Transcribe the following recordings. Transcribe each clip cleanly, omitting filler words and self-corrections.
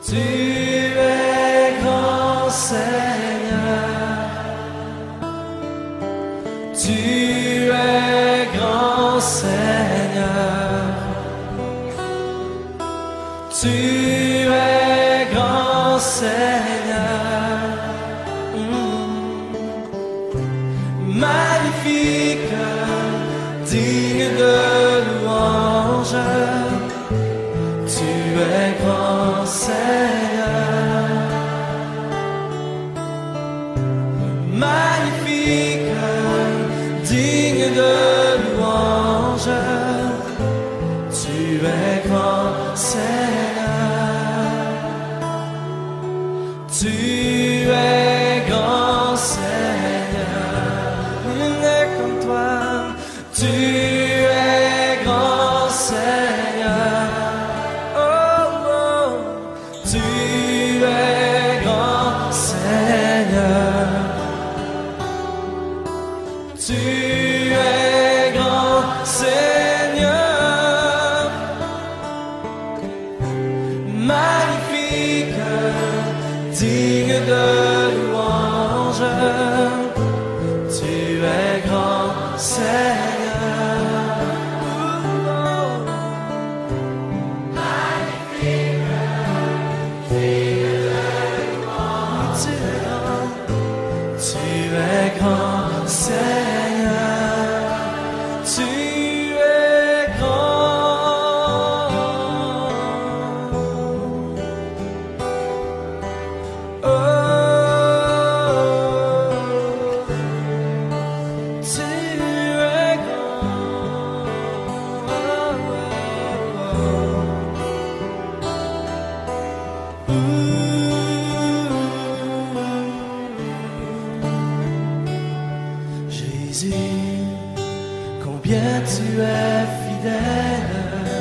Tu es grand Seigneur, tu es grand Seigneur, tu es grand Seigneur, magnifique, digne de louange. Tu es grand Seigneur, magnifique, digne de louange. Tu es grand Seigneur, tu es grand Seigneur, il n'est comme toi. Tu es grand Seigneur. Tu es grand Seigneur, tu es grand Seigneur, magnifique, digne de louange. Tu es grand Seigneur. Grand Seigneur, tu es grand. Oh, tu es grand. Jésus, combien tu es fidèle,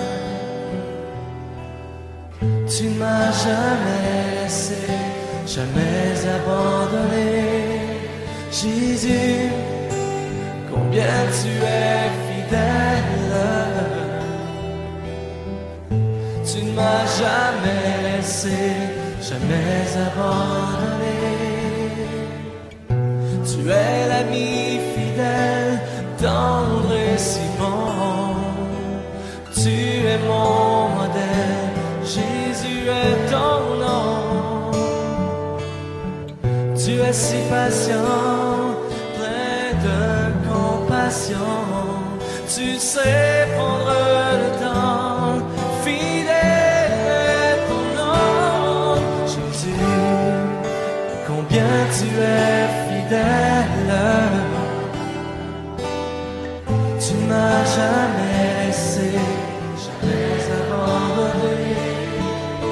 tu ne m'as jamais laissé, jamais abandonné. Jésus, combien tu es fidèle, tu ne m'as jamais laissé, jamais abandonné. Tu es l'ami fidèle, tendre et si bon. Tu es mon modèle, Jésus est ton nom. Tu es si patient, plein de compassion. Tu sais prendre le temps, fidèle est ton nom. Jésus, combien tu es fidèle, tu ne m'as jamais laissé, jamais abandonné. Oh,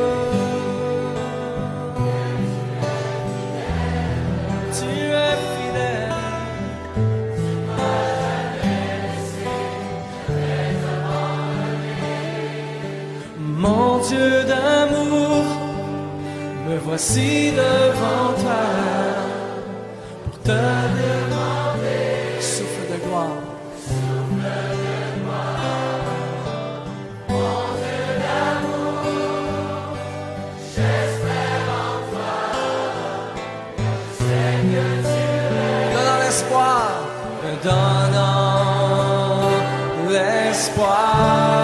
tu es fidèle, tu ne m'as jamais laissé, jamais abandonné. Mon Dieu d'amour, me voici devant toi. Te demander, souffle de gloire, mon Dieu d'amour, j'espère en toi, je sais que tu es. Donnant l'espoir, donnant l'espoir.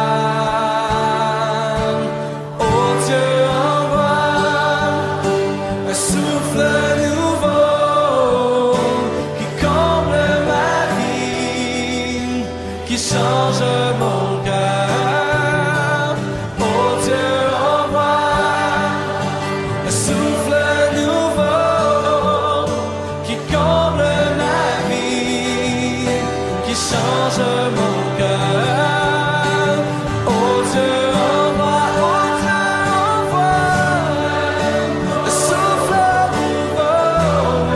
Oh Dieu, envoie un souffle nouveau qui change mon cœur. Oh Dieu, envoie un souffle nouveau qui comble ma vie, qui change mon cœur. Oh Dieu, envoie un souffle nouveau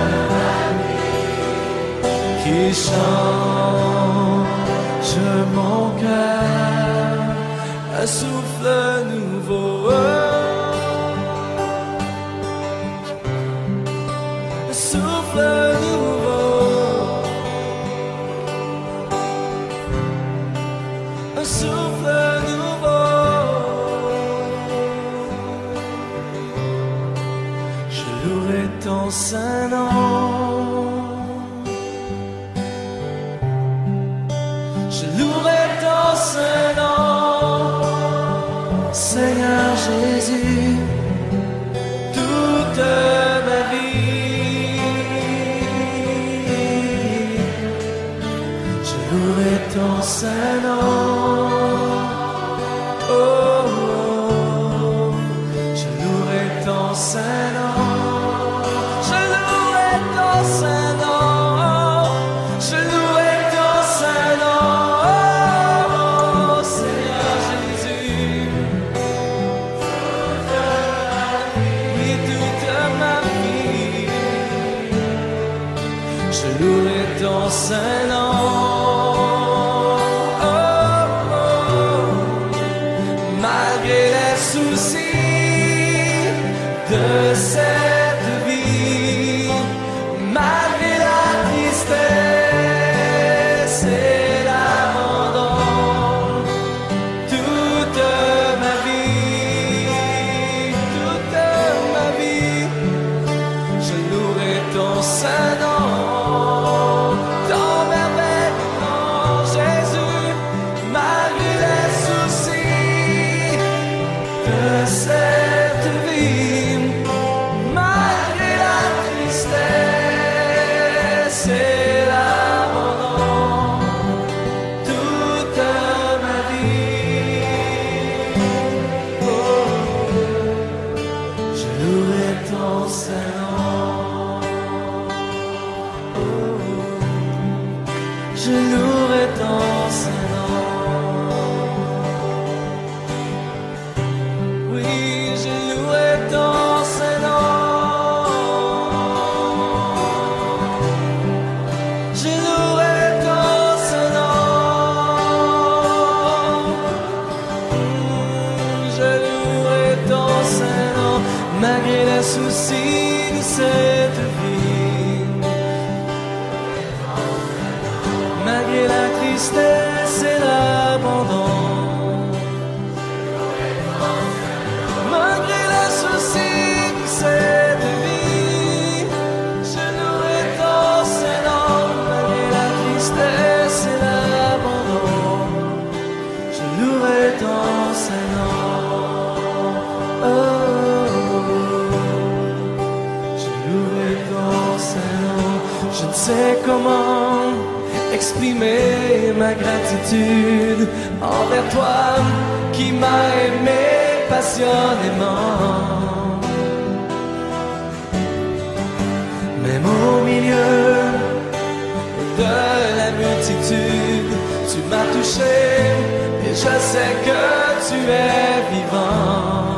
qui change mon cœur, un souffle nouveau, un souffle nouveau, un souffle nouveau. ton saint nom. Je louerai ton saint nom, Seigneur Jésus, toute ma vie. Je louerai ton saint nom. Oh, oh, je louerai ton saint nom. Je louerai ton saint nom. Je louerai ton saint nom. Oh, Seigneur Jésus. Oui, toute ma vie. Je louerai ton saint nom. De cette vie, malgré la tristesse et l'abandon, toute ma vie, je louerai ton saint nom, ton merveilleux nom, Jésus, malgré les soucis de cette vie. Je louerai ton saint nom. Oui, je louerai ton saint nom. Je louerai ton saint nom. Je louerai ton saint nom, malgré les soucis de cette vie. Malgré la tristesse et l'abandon, malgré les soucis de cette vie, je louerai ton saint nom. Malgré la tristesse et l'abandon, je louerai ton saint nom. Oh, je louerai ton saint nom. Je ne sais comment exprimer ma gratitude envers toi qui m'as aimé passionnément. Même au milieu de la multitude, tu m'as touché et je sais que tu es vivant.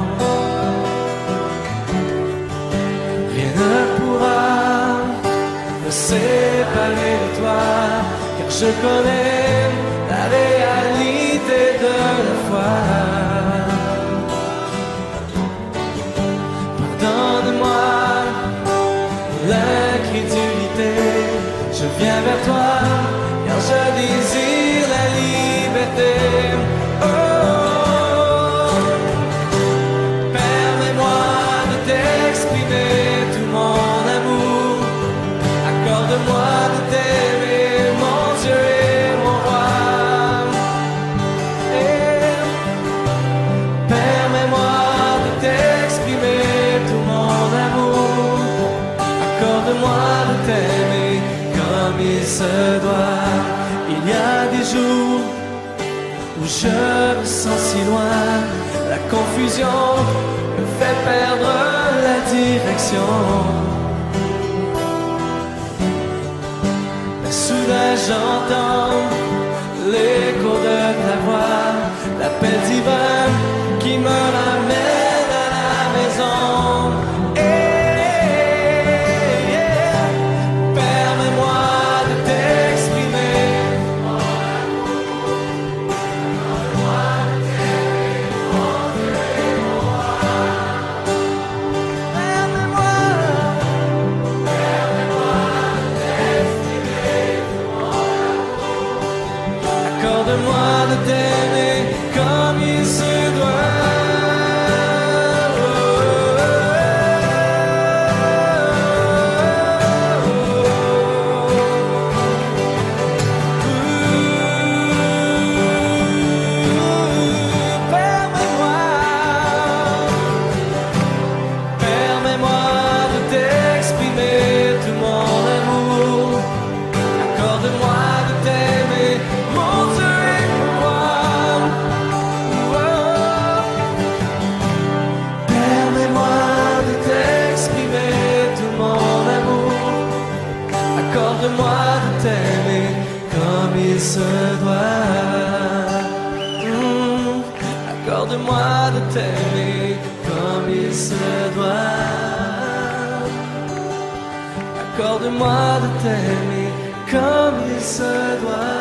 Rien ne pourra me séparer de toi, car je connais la réalité de la foi. Pardonne-moi l'incrédulité, je viens vers toi, car je désire la liberté. Oh, permets-moi de t'exprimer tout mon amour, accorde-moi de t'aimer, mon Dieu et mon roi. Et permets-moi de t'exprimer tout mon amour, accorde-moi de t'aimer comme il se doit. Il y a des jours où je me sens si loin, la confusion me fait perdre la direction. Mais soudain j'entends l'écho de ta voix, l'appel divin qui me ramène à la maison. Permets-moi de t'exprimer. Accorde-moi de t'aimer comme il se doit. se doit. Accorde-moi de t'aimer comme il se doit. Accorde-moi de t'aimer comme il se doit.